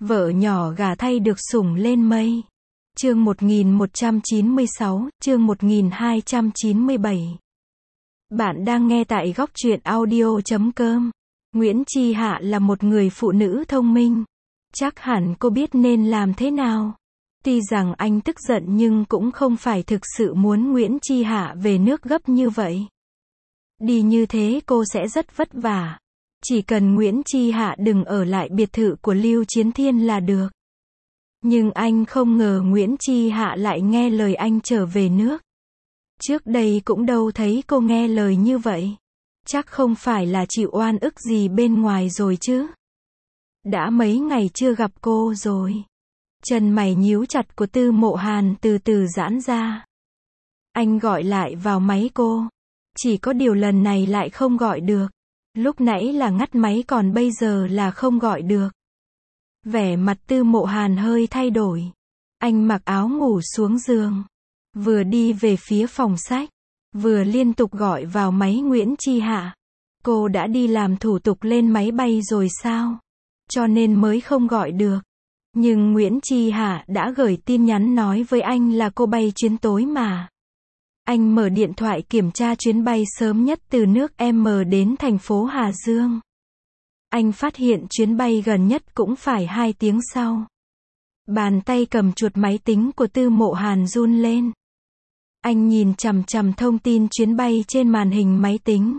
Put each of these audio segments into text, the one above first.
Vợ nhỏ gả thay được sủng lên mây. Chương 1196, chương 1297. Bạn đang nghe tại góc truyện audio.com. Nguyễn Chi Hạ là một người phụ nữ thông minh. Chắc hẳn cô biết nên làm thế nào. Tuy rằng anh tức giận nhưng cũng không phải thực sự muốn Nguyễn Chi Hạ về nước gấp như vậy. Đi như thế cô sẽ rất vất vả. Chỉ cần Nguyễn Chi Hạ đừng ở lại biệt thự của Lưu Chiến Thiên là được. Nhưng anh không ngờ Nguyễn Chi Hạ lại nghe lời anh trở về nước. Trước đây cũng đâu thấy cô nghe lời như vậy. Chắc không phải là chịu oan ức gì bên ngoài rồi chứ. Đã mấy ngày chưa gặp cô rồi. Chân mày nhíu chặt của Tư Mộ Hàn từ từ giãn ra. Anh gọi lại vào máy cô. Chỉ có điều lần này lại không gọi được. Lúc nãy là ngắt máy còn bây giờ là không gọi được. Vẻ mặt Tư Mộ Hàn hơi thay đổi. Anh mặc áo ngủ xuống giường. Vừa đi về phía phòng sách. Vừa liên tục gọi vào máy Nguyễn Chi Hạ. Cô đã đi làm thủ tục lên máy bay rồi sao? Cho nên mới không gọi được. Nhưng Nguyễn Chi Hạ đã gửi tin nhắn nói với anh là cô bay chuyến tối mà. Anh mở điện thoại kiểm tra chuyến bay sớm nhất từ nước M đến thành phố Hà Dương. Anh phát hiện chuyến bay gần nhất cũng phải 2 tiếng sau. Bàn tay cầm chuột máy tính của Tư Mộ Hàn run lên. Anh nhìn chằm chằm thông tin chuyến bay trên màn hình máy tính.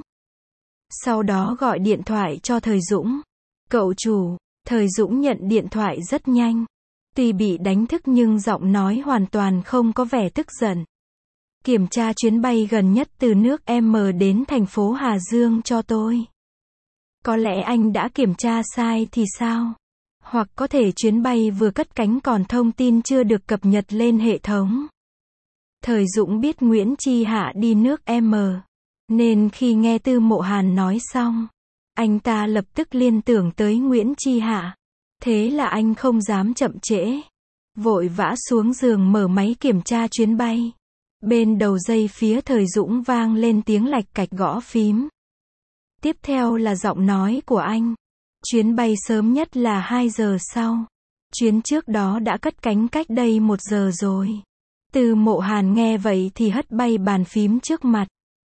Sau đó gọi điện thoại cho Thời Dũng. Cậu chủ. Thời Dũng nhận điện thoại rất nhanh. Tuy bị đánh thức nhưng giọng nói hoàn toàn không có vẻ tức giận. Kiểm tra chuyến bay gần nhất từ nước M đến thành phố Hà Dương cho tôi. Có lẽ anh đã kiểm tra sai thì sao? Hoặc có thể chuyến bay vừa cất cánh còn thông tin chưa được cập nhật lên hệ thống. Thời Dũng biết Nguyễn Chi Hạ đi nước M. Nên khi nghe Tư Mộ Hàn nói xong, anh ta lập tức liên tưởng tới Nguyễn Chi Hạ. Thế là anh không dám chậm trễ. Vội vã xuống giường mở máy kiểm tra chuyến bay. Bên đầu dây phía Thời Dũng vang lên tiếng lạch cạch gõ phím. Tiếp theo là giọng nói của anh. Chuyến bay sớm nhất là 2 giờ sau. Chuyến trước đó đã cất cánh cách đây 1 giờ rồi. Tư Mộ Hàn nghe vậy thì hất bay bàn phím trước mặt.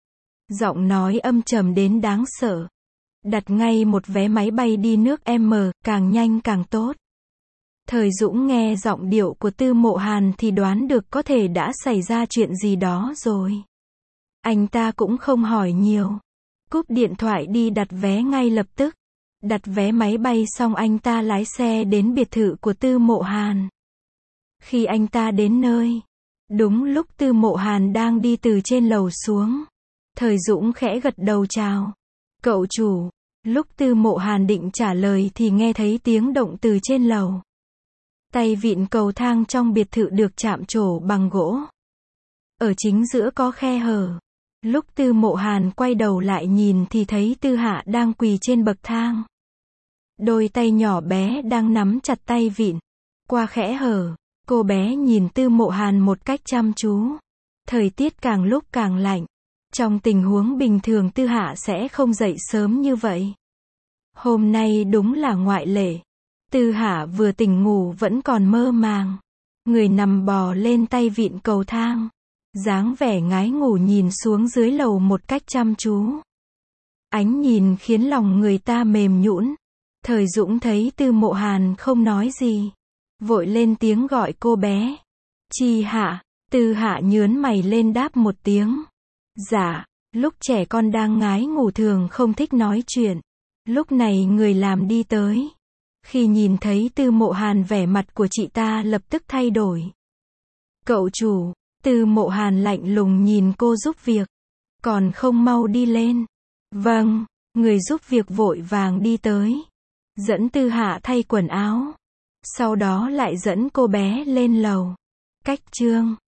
Giọng nói âm trầm đến đáng sợ. Đặt ngay một vé máy bay đi nước M, càng nhanh càng tốt. Thời Dũng nghe giọng điệu của Tư Mộ Hàn thì đoán được có thể đã xảy ra chuyện gì đó rồi. Anh ta cũng không hỏi nhiều. Cúp điện thoại đi đặt vé ngay lập tức. Đặt vé máy bay xong anh ta lái xe đến biệt thự của Tư Mộ Hàn. Khi anh ta đến nơi, đúng lúc Tư Mộ Hàn đang đi từ trên lầu xuống. Thời Dũng khẽ gật đầu chào. Cậu chủ. Lúc Tư Mộ Hàn định trả lời thì nghe thấy tiếng động từ trên lầu. Tay vịn cầu thang trong biệt thự được chạm trổ bằng gỗ. Ở chính giữa có khe hở. Lúc Tư Mộ Hàn quay đầu lại nhìn thì thấy Tư Hạ đang quỳ trên bậc thang. Đôi tay nhỏ bé đang nắm chặt tay vịn. Qua kẽ hở, cô bé nhìn Tư Mộ Hàn một cách chăm chú. Thời tiết càng lúc càng lạnh. Trong tình huống bình thường Tư Hạ sẽ không dậy sớm như vậy. Hôm nay đúng là ngoại lệ. Tư Hạ vừa tỉnh ngủ vẫn còn mơ màng. Người nằm bò lên tay vịn cầu thang. Dáng vẻ ngái ngủ nhìn xuống dưới lầu một cách chăm chú. Ánh nhìn khiến lòng người ta mềm nhũn. Thời Dũng thấy Tư Mộ Hàn không nói gì. Vội lên tiếng gọi cô bé. Chi Hạ. Tư Hạ nhướn mày lên đáp một tiếng. Dạ, lúc trẻ con đang ngái ngủ thường không thích nói chuyện. Lúc này người làm đi tới. Khi nhìn thấy Tư Mộ Hàn vẻ mặt của chị ta lập tức thay đổi. Cậu chủ. Tư Mộ Hàn lạnh lùng nhìn cô giúp việc. Còn không mau đi lên. Vâng, người giúp việc vội vàng đi tới. Dẫn Tư Hạ thay quần áo. Sau đó lại dẫn cô bé lên lầu. Cách chương